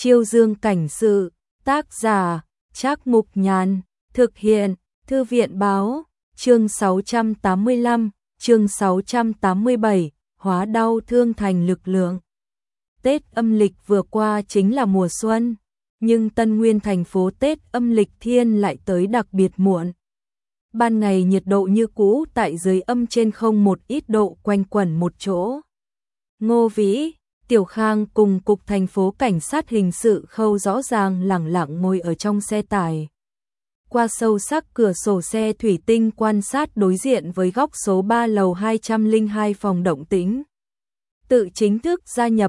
Chiêu Dương cảnh sự, tác giả, Trác Mục Nhàn, thực hiện, Thư viện báo, chương 685, chương 687, hóa đau thương thành lực lượng. Tết âm lịch vừa qua chính là mùa xuân, nhưng Tân Nguyên thành phố Tết âm lịch thiên lại tới đặc biệt muộn. Ban ngày nhiệt độ như cũ tại dưới âm trên không, một ít độ quanh quẩn một chỗ. Ngô Vĩ, Tiểu Khang cùng cục thành phố cảnh sát hình sự Khâu Rõ Ràng lẳng lặng ngồi ở trong xe tải. Qua sâu sắc cửa sổ xe thủy tinh quan sát đối diện với góc số 3 lầu 202 phòng động tĩnh. Tự chính thức gia nhập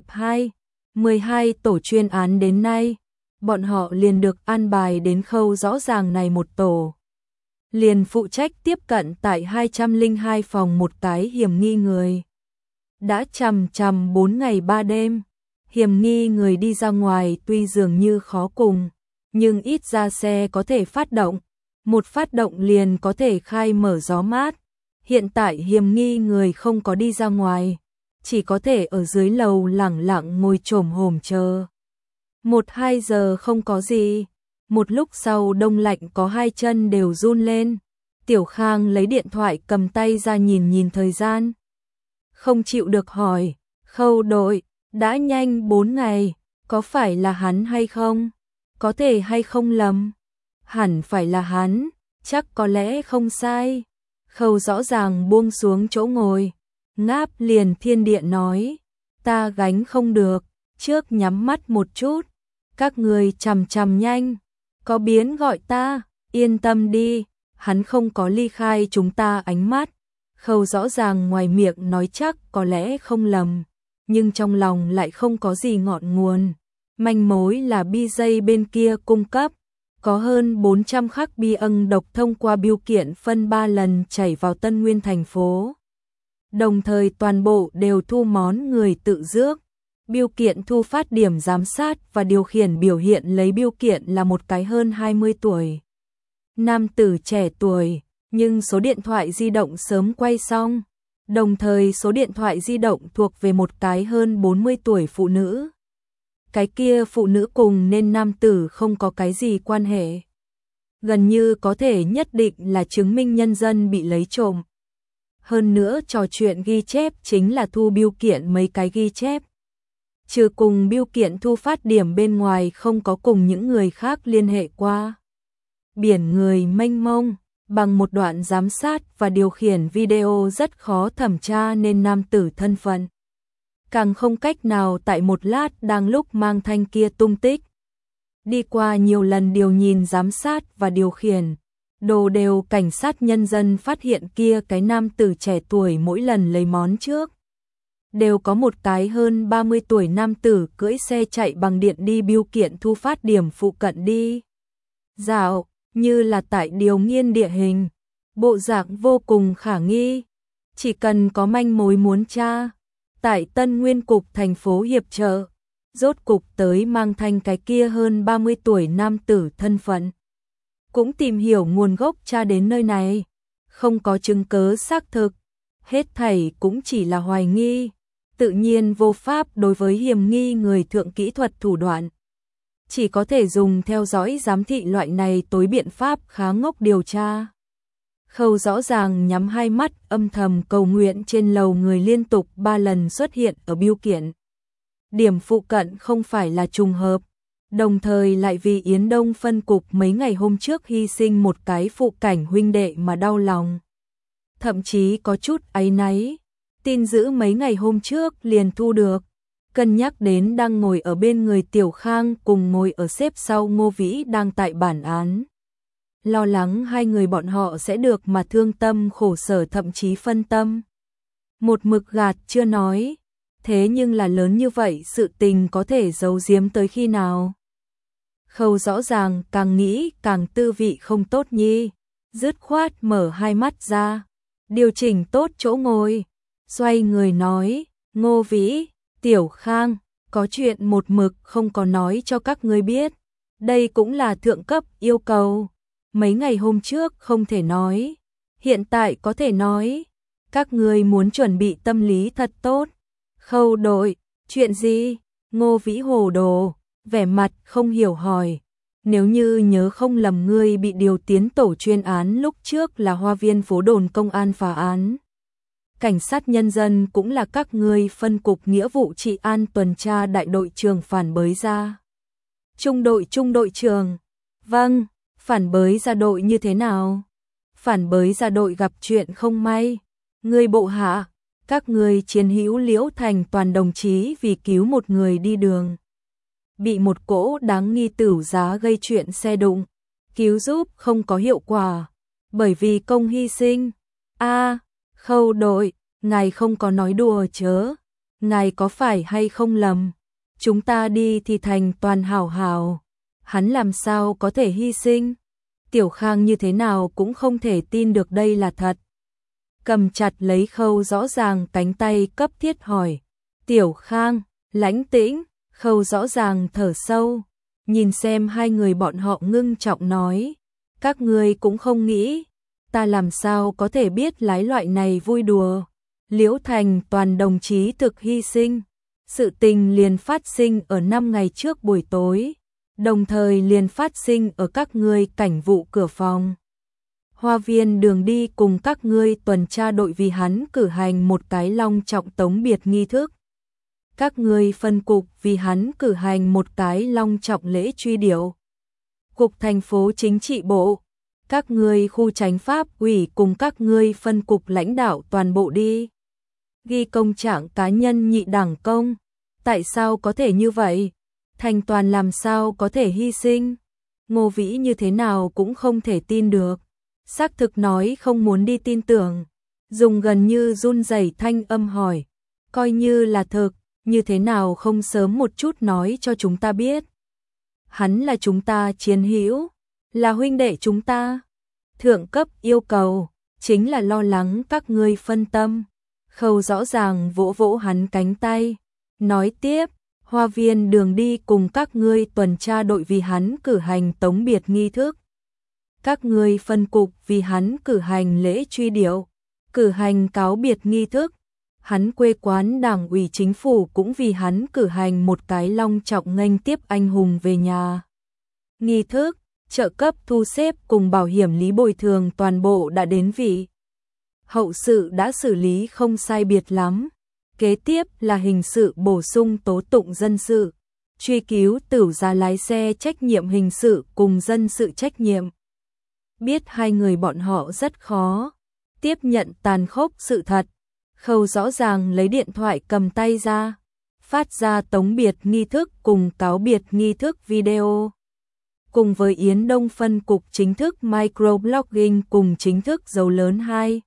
12 tổ chuyên án đến nay, bọn họ liền được an bài đến Khâu Rõ Ràng này một tổ. Liền phụ trách tiếp cận tại 202 phòng một cái hiểm nghi người. Đã chằm 4 ngày 3 đêm, hiểm nghi người đi ra ngoài tuy dường như khó cùng, nhưng ít ra xe có thể phát động, một phát động liền có thể khai mở gió mát. Hiện tại hiểm nghi người không có đi ra ngoài, chỉ có thể ở dưới lầu lẳng lặng ngồi chồm hổm chờ. 1-2 giờ không có gì, một lúc sau đông lạnh có hai chân đều run lên. Tiểu Khang lấy điện thoại cầm tay ra nhìn thời gian. Không chịu được hỏi, Khâu đội, đã nhanh 4 ngày, có phải là hắn hay không? Có thể hay không lầm? Hẳn phải là hắn, chắc có lẽ không sai. Khâu Rõ Ràng buông xuống chỗ ngồi, ngáp liền thiên điện nói, ta gánh không được, trước nhắm mắt một chút, các người chằm nhanh, có biến gọi ta, yên tâm đi, hắn không có ly khai chúng ta ánh mắt. Khâu Rõ Ràng ngoài miệng nói chắc có lẽ không lầm, nhưng trong lòng lại không có gì ngọn nguồn. Manh mối là BJ bên kia cung cấp, có hơn 400 khắc bi ân độc thông qua bưu kiện phân 3 lần chảy vào Tân Nguyên thành phố. Đồng thời toàn bộ đều thu món người tự rước. Bưu kiện thu phát điểm giám sát và điều khiển biểu hiện lấy bưu kiện là một cái hơn 20 tuổi. Nam tử trẻ tuổi, nhưng số điện thoại di động sớm quay xong. Đồng thời số điện thoại di động thuộc về một cái hơn 40 tuổi phụ nữ. Cái kia phụ nữ cùng nên nam tử không có cái gì quan hệ. Gần như có thể nhất định là chứng minh nhân dân bị lấy trộm. Hơn nữa trò chuyện ghi chép chính là thu bưu kiện mấy cái ghi chép. Trừ cùng bưu kiện thu phát điểm bên ngoài không có cùng những người khác liên hệ qua. Biển người mênh mông, bằng một đoạn giám sát và điều khiển video rất khó thẩm tra nên nam tử thân phận. Càng không cách nào tại một lát đang lúc mang thanh kia tung tích. Đi qua nhiều lần điều nhìn giám sát và điều khiển, đồ đều cảnh sát nhân dân phát hiện kia cái nam tử trẻ tuổi mỗi lần lấy món trước. Đều có một cái hơn 30 tuổi nam tử cưỡi xe chạy bằng điện đi bưu kiện thu phát điểm phụ cận đi. Dạo, như là tại điều nghiên địa hình, bộ dạng vô cùng khả nghi. Chỉ cần có manh mối muốn tra, tại Tân Nguyên cục thành phố hiệp trợ, rốt cục tới mang thanh cái kia hơn 30 tuổi nam tử thân phận. Cũng tìm hiểu nguồn gốc tra đến nơi này, không có chứng cứ xác thực, hết thảy cũng chỉ là hoài nghi, tự nhiên vô pháp đối với hiểm nghi người thượng kỹ thuật thủ đoạn. Chỉ có thể dùng theo dõi giám thị loại này tối biện pháp khá ngốc điều tra. Khâu Rõ Ràng nhắm hai mắt âm thầm cầu nguyện trên lầu người liên tục 3 lần xuất hiện ở bưu kiện. Điểm phụ cận không phải là trùng hợp, đồng thời lại vì Yến Đông phân cục mấy ngày hôm trước hy sinh một cái phụ cảnh huynh đệ mà đau lòng. Thậm chí có chút áy náy, tin dữ mấy ngày hôm trước liền thu được. Cân nhắc đến đang ngồi ở bên người Tiểu Khang cùng ngồi ở xếp sau Ngô Vĩ đang tại bản án. Lo lắng hai người bọn họ sẽ được mà thương tâm khổ sở thậm chí phân tâm. Một mực gạt chưa nói, thế nhưng là lớn như vậy sự tình có thể giấu giếm tới khi nào. Khâu Rõ Ràng càng nghĩ càng tư vị không tốt nhi, dứt khoát mở hai mắt ra, điều chỉnh tốt chỗ ngồi, xoay người nói, Ngô Vĩ, Tiểu Khang, có chuyện một mực không có nói cho các ngươi biết, đây cũng là thượng cấp yêu cầu, mấy ngày hôm trước không thể nói, hiện tại có thể nói, các ngươi muốn chuẩn bị tâm lý thật tốt. Khâu đội, chuyện gì? Ngô Vĩ hồ đồ, vẻ mặt không hiểu hỏi. Nếu như nhớ không lầm ngươi bị điều tiến tổ chuyên án lúc trước là Hoa Viên phố đồn công an phá án. Cảnh sát nhân dân cũng là các ngươi phân cục nghĩa vụ trị an tuần tra đại đội trưởng Phản Bới Gia. Trung đội trưởng. Vâng, Phản Bới Gia đội như thế nào? Phản Bới Gia đội gặp chuyện không may. Ngươi bộ hạ, các ngươi chiến hữu Liễu Thành Toàn đồng chí vì cứu một người đi đường. Bị một cỗ đáng nghi tửu giá gây chuyện xe đụng. Cứu giúp không có hiệu quả. Bởi vì công hy sinh. Khâu đội, ngài không có nói đùa chớ. Ngài có phải hay không lầm? Chúng ta đi thì Thành Toàn hảo hảo. Hắn làm sao có thể hy sinh? Tiểu Khang như thế nào cũng không thể tin được đây là thật. Cầm chặt lấy Khâu Rõ Ràng cánh tay cấp thiết hỏi. Tiểu Khang, lãnh tĩnh, Khâu Rõ Ràng thở sâu. Nhìn xem hai người bọn họ ngưng trọng nói. Các ngươi cũng không nghĩ. Ta làm sao có thể biết lái loại này vui đùa. Liễu Thành Toàn đồng chí thực hy sinh. Sự tình liền phát sinh ở 5 ngày trước buổi tối. Đồng thời liền phát sinh ở các ngươi cảnh vụ cửa phòng. Hoa Viên đường đi cùng các ngươi tuần tra đội vì hắn cử hành một cái long trọng tống biệt nghi thức. Các ngươi phân cục vì hắn cử hành một cái long trọng lễ truy điệu. Cục thành phố chính trị bộ, các ngươi khu chánh pháp ủy cùng các ngươi phân cục lãnh đạo toàn bộ đi. Ghi công trạng cá nhân nhị đảng công. Tại sao có thể như vậy? Thành Toàn làm sao có thể hy sinh? Ngô Vĩ như thế nào cũng không thể tin được. Xác thực nói không muốn đi tin tưởng. Dùng gần như run rẩy thanh âm hỏi. Coi như là thực, như thế nào không sớm một chút nói cho chúng ta biết? Hắn là chúng ta chiến hữu, là huynh đệ chúng ta. Thượng cấp yêu cầu, chính là lo lắng các ngươi phân tâm. Khâu Rõ Ràng vỗ vỗ hắn cánh tay. Nói tiếp, Hoa Viên đường đi cùng các ngươi tuần tra đội vì hắn cử hành tống biệt nghi thức. Các ngươi phân cục vì hắn cử hành lễ truy điệu, cử hành cáo biệt nghi thức. Hắn quê quán đảng ủy chính phủ cũng vì hắn cử hành một cái long trọng nghênh tiếp anh hùng về nhà. Nghi thức, trợ cấp thu xếp cùng bảo hiểm lý bồi thường toàn bộ đã đến vị. Hậu sự đã xử lý không sai biệt lắm. Kế tiếp là hình sự bổ sung tố tụng dân sự, truy cứu tửu giá lái xe trách nhiệm hình sự cùng dân sự trách nhiệm. Biết hai người bọn họ rất khó tiếp nhận tàn khốc sự thật. Khâu Rõ Ràng lấy điện thoại cầm tay ra, phát ra tống biệt nghi thức cùng cáo biệt nghi thức video. Cùng với Yến Đông phân cục chính thức microblogging cùng chính thức dấu lớn 2.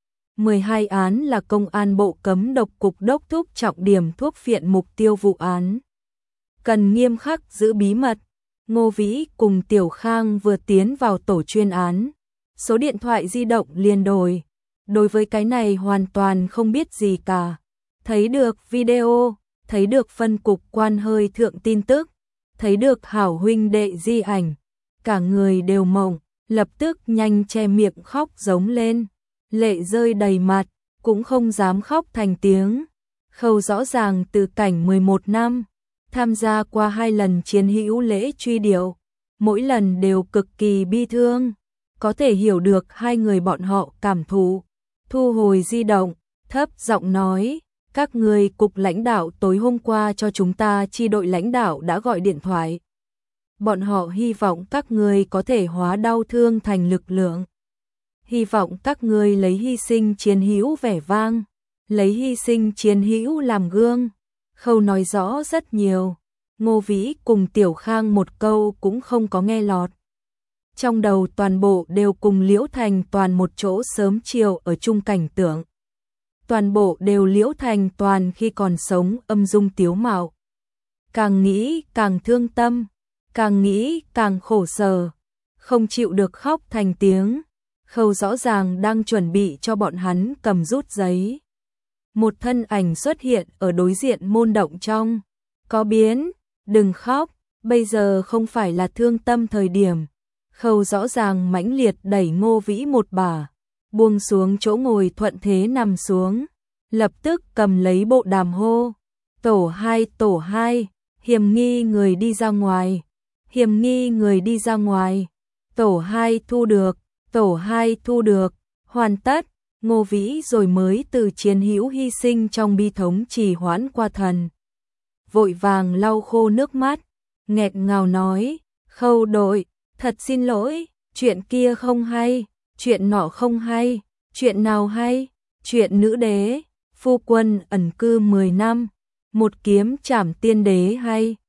12 án là công an bộ cấm độc cục đốc thúc trọng điểm thuốc phiện mục tiêu vụ án. Cần nghiêm khắc giữ bí mật. Ngô Vĩ cùng Tiểu Khang vừa tiến vào tổ chuyên án. Số điện thoại di động liền đổi. Đối với cái này hoàn toàn không biết gì cả. Thấy được video, thấy được phân cục quan hơi thượng tin tức, thấy được hảo huynh đệ di ảnh. Cả người đều mộng, lập tức nhanh che miệng khóc giống lên. Lệ rơi đầy mặt, cũng không dám khóc thành tiếng. Khâu Rõ Ràng từ cảnh 11 năm, tham gia qua 2 lần chiến hữu lễ truy điệu, mỗi lần đều cực kỳ bi thương, có thể hiểu được hai người bọn họ cảm thụ. Thu hồi di động, thấp giọng nói, các người cục lãnh đạo tối hôm qua cho chúng ta chi đội lãnh đạo đã gọi điện thoại. Bọn họ hy vọng các người có thể hóa đau thương thành lực lượng. Hy vọng các ngươi lấy hy sinh chiến hữu vẻ vang, lấy hy sinh chiến hữu làm gương. Khâu nói rõ rất nhiều, Ngô Vĩ cùng Tiểu Khang một câu cũng không có nghe lọt. Trong đầu toàn bộ đều cùng Liễu Thành Toàn một chỗ sớm chiều ở chung cảnh tượng. Toàn bộ đều Liễu Thành Toàn khi còn sống âm dung tiếu mạo. Càng nghĩ càng thương tâm, càng nghĩ càng khổ sở, không chịu được khóc thành tiếng. Khâu Rõ Ràng đang chuẩn bị cho bọn hắn cầm rút giấy. Một thân ảnh xuất hiện ở đối diện môn động trong. Có biến, đừng khóc, bây giờ không phải là thương tâm thời điểm. Khâu Rõ Ràng mãnh liệt đẩy Ngô Vĩ một bà, buông xuống chỗ ngồi thuận thế nằm xuống. Lập tức cầm lấy bộ đàm hô. Tổ 2, hiểm nghi người đi ra ngoài, hiểm nghi người đi ra ngoài. Tổ 2 thu được, tổ 2 thu được, hoàn tất. Ngô Vĩ rồi mới từ chiến hữu hy sinh trong bi thống trì hoãn qua thần. Vội vàng lau khô nước mắt, nghẹt ngào nói, Khâu đội, thật xin lỗi, chuyện kia không hay, chuyện nọ không hay, chuyện nào hay, chuyện nữ đế, phu quân ẩn cư 10 năm, một kiếm trảm tiên đế hay.